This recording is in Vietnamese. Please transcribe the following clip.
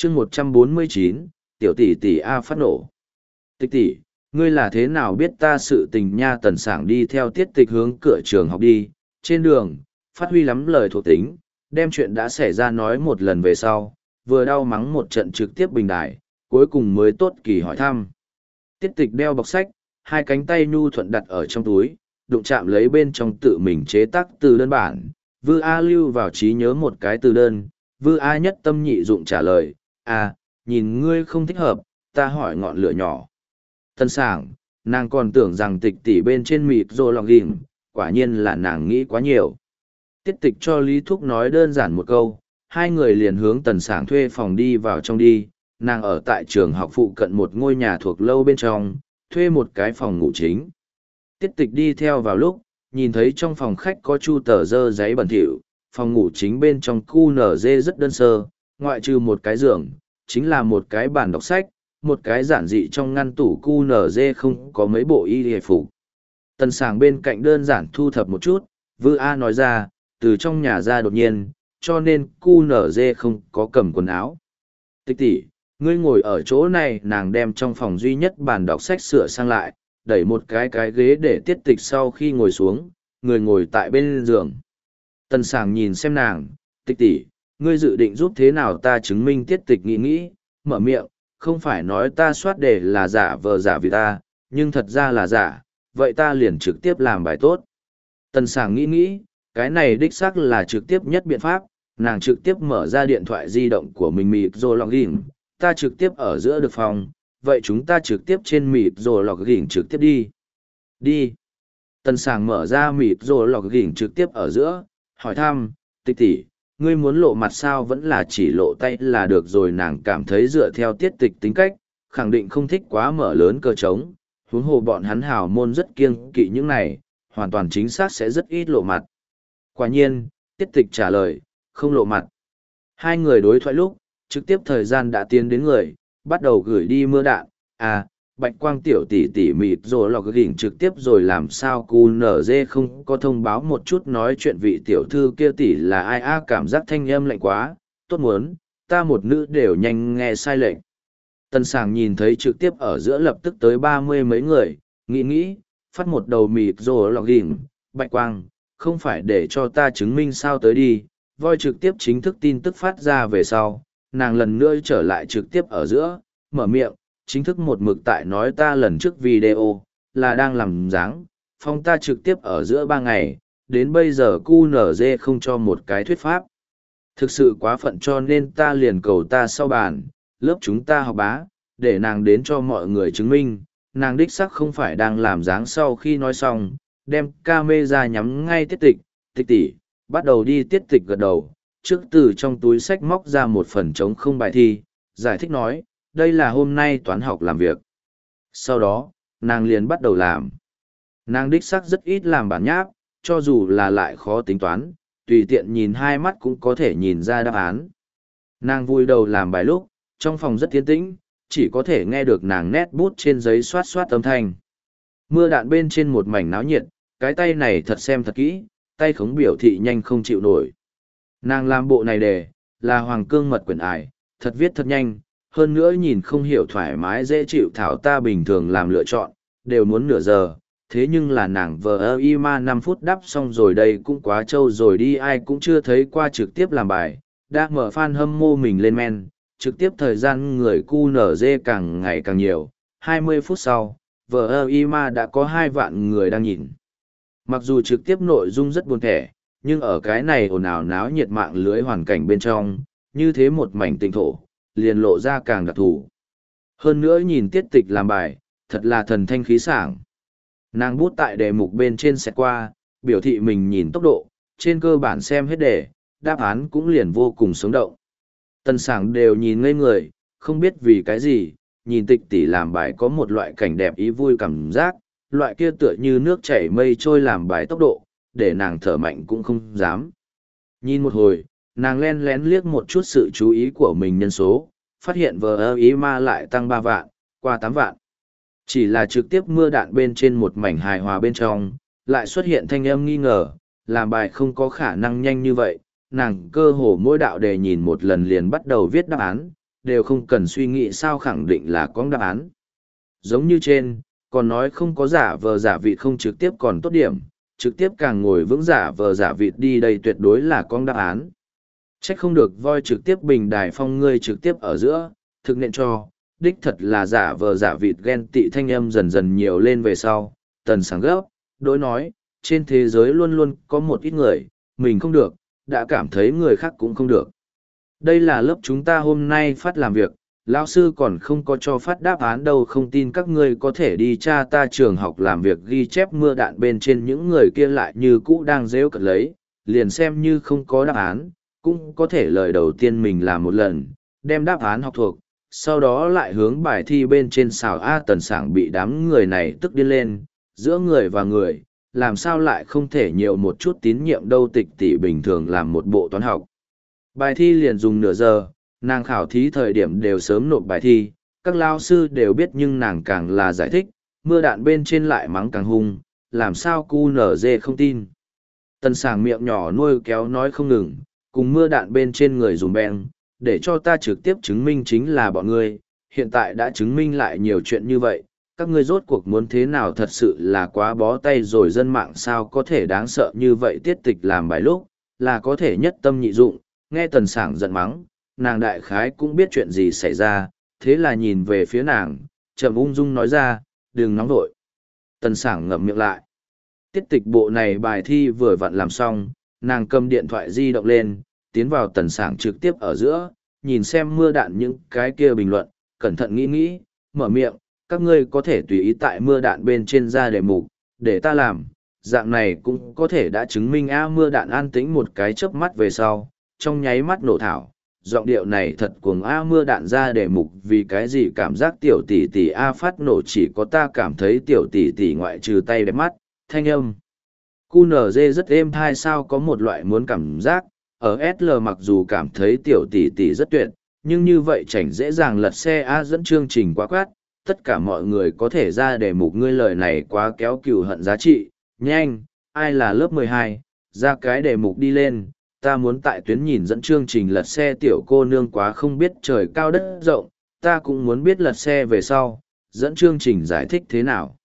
chương 149, tiểu tỷ tỷ A phát nổ. Tịch tỷ, ngươi là thế nào biết ta sự tình nha? Tần Sảng đi theo Tiết Tịch hướng cửa trường học đi, trên đường, phát huy lắm lời thuộc tính, đem chuyện đã xảy ra nói một lần về sau, vừa đau mắng một trận trực tiếp bình đài, cuối cùng mới tốt kỳ hỏi thăm. Tiết Tịch đeo bọc sách, hai cánh tay nhu thuận đặt ở trong túi, đụng chạm lấy bên trong tự mình chế tác từ đơn bản, Vư A lưu vào trí nhớ một cái từ đơn, Vư A nhất tâm nhị dụng trả lời, nhìn ngươi không thích hợp, ta hỏi ngọn lửa nhỏ. Tân Sảng, nàng còn tưởng rằng Tịch tỷ bên trên mịt rồi lòng ghim, quả nhiên là nàng nghĩ quá nhiều. Tiết Tịch cho Lý Thúc nói đơn giản một câu, hai người liền hướng Tần Sảng thuê phòng đi vào trong đi, nàng ở tại trường học phụ cận một ngôi nhà thuộc lâu bên trong, thuê một cái phòng ngủ chính. Tiết Tịch đi theo vào lúc, nhìn thấy trong phòng khách có chu tờ dơ giấy bẩn thỉu, phòng ngủ chính bên trong QNZ rất đơn sơ, ngoại trừ một cái giường, chính là một cái bàn đọc sách, một cái giản dị trong ngăn tủ QNZ không có mấy bộ y hề phục. Tần Sảng bên cạnh đơn giản thu thập một chút, Vư A nói ra, từ trong nhà ra đột nhiên, cho nên QNZ không có cầm quần áo. Tịch tỷ, ngươi ngồi ở chỗ này, nàng đem trong phòng duy nhất bàn đọc sách sửa sang lại, đẩy một cái ghế để Tiết Tịch sau khi ngồi xuống, người ngồi tại bên giường. Tần Sảng nhìn xem nàng, Tịch tỷ, ngươi dự định giúp thế nào ta chứng minh? Tiết Tịch nghĩ, mở miệng, không phải nói ta soát đề là giả vờ giả vì ta, nhưng thật ra là giả, vậy ta liền trực tiếp làm bài tốt. Tần Sảng nghĩ, cái này đích xác là trực tiếp nhất biện pháp, nàng trực tiếp mở ra điện thoại di động của mình mịt rồi log in, ta trực tiếp ở giữa được phòng, vậy chúng ta trực tiếp trên mịt rồi log in trực tiếp đi. Đi. Tần Sảng mở ra mịt rồi log in trực tiếp ở giữa, hỏi thăm, Tịch tỷ, ngươi muốn lộ mặt sao vẫn là chỉ lộ tay là được rồi? Nàng cảm thấy dựa theo Tiết Tịch tính cách, khẳng định không thích quá mở lớn cơ trống, huống hồ bọn hắn hào môn rất kiêng kỵ những này, hoàn toàn chính xác sẽ rất ít lộ mặt. Quả nhiên, Tiết Tịch trả lời, không lộ mặt. Hai người đối thoại lúc, trực tiếp thời gian đã tiến đến người, bắt đầu gửi đi mưa đạn, Bạch Quang tiểu tỷ tỷ mịt rồi lọc gỉnh trực tiếp rồi làm sao QNZ không có thông báo một chút nói chuyện vị tiểu thư kia tỷ là ai? Cảm giác thanh âm lạnh quá, tốt muốn, ta một nữ đều nhanh nghe sai lệnh. Tần Sảng nhìn thấy trực tiếp ở giữa lập tức tới 30 mấy người, nghĩ, phát một đầu mịt rồi lọc gỉnh, Bạch Quang, không phải để cho ta chứng minh sao? Tới đi, voi trực tiếp chính thức tin tức phát ra về sau, nàng lần nữa trở lại trực tiếp ở giữa, mở miệng, chính thức một mực tại nói ta lần trước video, là đang làm dáng, phong ta trực tiếp ở giữa 3 ngày, đến bây giờ QNZ không cho một cái thuyết pháp. Thực sự quá phận cho nên ta liền cầu ta sau bàn, lớp chúng ta học bá, để nàng đến cho mọi người chứng minh, nàng đích sắc không phải đang làm dáng. Sau khi nói xong, đem camera nhắm ngay Tiết Tịch, Tịch tỷ, bắt đầu đi. Tiết Tịch gật đầu, trước từ trong túi sách móc ra một phần trống không bài thi, giải thích nói, đây là hôm nay toán học làm việc. Sau đó, nàng liền bắt đầu làm. Nàng đích xác rất ít làm bản nháp, cho dù là lại khó tính toán, tùy tiện nhìn hai mắt cũng có thể nhìn ra đáp án. Nàng vui đầu làm bài lúc, trong phòng rất yên tĩnh, chỉ có thể nghe được nàng nét bút trên giấy xoát xoát âm thanh. Mưa đạn bên trên một mảnh náo nhiệt, cái tay này thật xem thật kỹ, tay khống biểu thị nhanh không chịu nổi. Nàng làm bộ này đề, là Hoàng Cương Mật Quyển Ải, thật viết thật nhanh, hơn nữa nhìn không hiểu thoải mái dễ chịu. Thảo ta bình thường làm lựa chọn, đều muốn nửa giờ, thế nhưng là nàng vờ y ma 5 phút đắp xong rồi, đây cũng quá trâu rồi đi, ai cũng chưa thấy qua trực tiếp làm bài, đã mở fan hâm mộ mình lên men, trực tiếp thời gian người QNZ càng ngày càng nhiều, 20 phút sau, vờ y ma đã có 2 vạn người đang nhìn. Mặc dù trực tiếp nội dung rất buồn thẻ, nhưng ở cái này ồn ào náo nhiệt mạng lưới hoàn cảnh bên trong, như thế một mảnh tinh thổ, liền lộ ra càng đặc thù. Hơn nữa nhìn Tiết Tịch làm bài, thật là thần thanh khí sảng. Nàng bút tại đề mục bên trên xẹt qua, biểu thị mình nhìn tốc độ, trên cơ bản xem hết đề, đáp án cũng liền vô cùng sống động. Tần Sảng đều nhìn ngây người, không biết vì cái gì, nhìn Tịch tỷ làm bài có một loại cảnh đẹp ý vui cảm giác, loại kia tựa như nước chảy mây trôi làm bài tốc độ, để nàng thở mạnh cũng không dám. Nhìn một hồi, nàng len lén liếc một chút sự chú ý của mình nhân số, phát hiện vờ ý ma lại tăng 3 vạn, qua 8 vạn. Chỉ là trực tiếp mưa đạn bên trên một mảnh hài hòa bên trong, lại xuất hiện thanh âm nghi ngờ, làm bài không có khả năng nhanh như vậy. Nàng cơ hồ mỗi đạo đề nhìn một lần liền bắt đầu viết đáp án, đều không cần suy nghĩ sao khẳng định là có đáp án. Giống như trên, còn nói không có giả vờ giả vịt không trực tiếp còn tốt điểm, trực tiếp càng ngồi vững giả vờ giả vịt đi đây tuyệt đối là con đáp án. Trách không được voi trực tiếp bình đài phong ngươi trực tiếp ở giữa, thực nện cho, đích thật là giả vờ giả vịt ghen tị thanh âm dần dần nhiều lên về sau, tần sáng gấp, đối nói, trên thế giới luôn luôn có một ít người, mình không được, đã cảm thấy người khác cũng không được. Đây là lớp chúng ta hôm nay phát làm việc, lão sư còn không có cho phát đáp án đâu, không tin các ngươi có thể đi tra ta trường học làm việc ghi chép mưa đạn bên trên những người kia lại như cũ đang rêu cật lấy, liền xem như không có đáp án, cũng có thể lời đầu tiên mình làm một lần, đem đáp án học thuộc, sau đó lại hướng bài thi bên trên xào A tần sảng bị đám người này tức điên lên, giữa người và người, làm sao lại không thể nhiều một chút tín nhiệm đâu. Tịch tỷ bình thường làm một bộ toán học. Bài thi liền dùng nửa giờ, nàng khảo thí thời điểm đều sớm nộp bài thi, các lao sư đều biết nhưng nàng càng là giải thích, mưa đạn bên trên lại mắng càng hung, làm sao cu nở dê không tin. Tần sảng miệng nhỏ nuôi kéo nói không ngừng, cùng mưa đạn bên trên người dùng beng, để cho ta trực tiếp chứng minh chính là bọn ngươi, hiện tại đã chứng minh lại nhiều chuyện như vậy, các ngươi rốt cuộc muốn thế nào thật sự là quá bó tay rồi. Dân mạng sao có thể đáng sợ như vậy. Tiết tịch làm bài lúc, là có thể nhất tâm nhị dụng, nghe tần sảng giận mắng, nàng đại khái cũng biết chuyện gì xảy ra, thế là nhìn về phía nàng, chậm ung dung nói ra, đừng nóng vội. Tần sảng ngậm miệng lại. Tiết tịch bộ này bài thi vừa vặn làm xong, nàng cầm điện thoại di động lên, tiến vào tần sảng trực tiếp ở giữa, nhìn xem mưa đạn những cái kia bình luận, cẩn thận nghĩ nghĩ, mở miệng, các ngươi có thể tùy ý tại mưa đạn bên trên ra đề mục, để ta làm, dạng này cũng có thể đã chứng minh mưa đạn an tĩnh một cái chớp mắt về sau, trong nháy mắt nổ thảo, giọng điệu này thật cuồng mưa đạn ra đề mục vì cái gì cảm giác tiểu tỷ tỷ phát nổ chỉ có ta cảm thấy tiểu tỷ tỷ ngoại trừ tay đẹp mắt, thanh âm. QNZ rất êm thai sao có một loại muốn cảm giác, ở SL mặc dù cảm thấy tiểu tỷ tỷ rất tuyệt, nhưng như vậy chảnh dễ dàng lật xe dẫn chương trình quá quát, tất cả mọi người có thể ra đề mục ngươi lời này quá kéo cừu hận giá trị, nhanh, ai là lớp 12, ra cái đề mục đi lên, ta muốn tại tuyến nhìn dẫn chương trình lật xe tiểu cô nương quá không biết trời cao đất rộng, ta cũng muốn biết lật xe về sau, dẫn chương trình giải thích thế nào.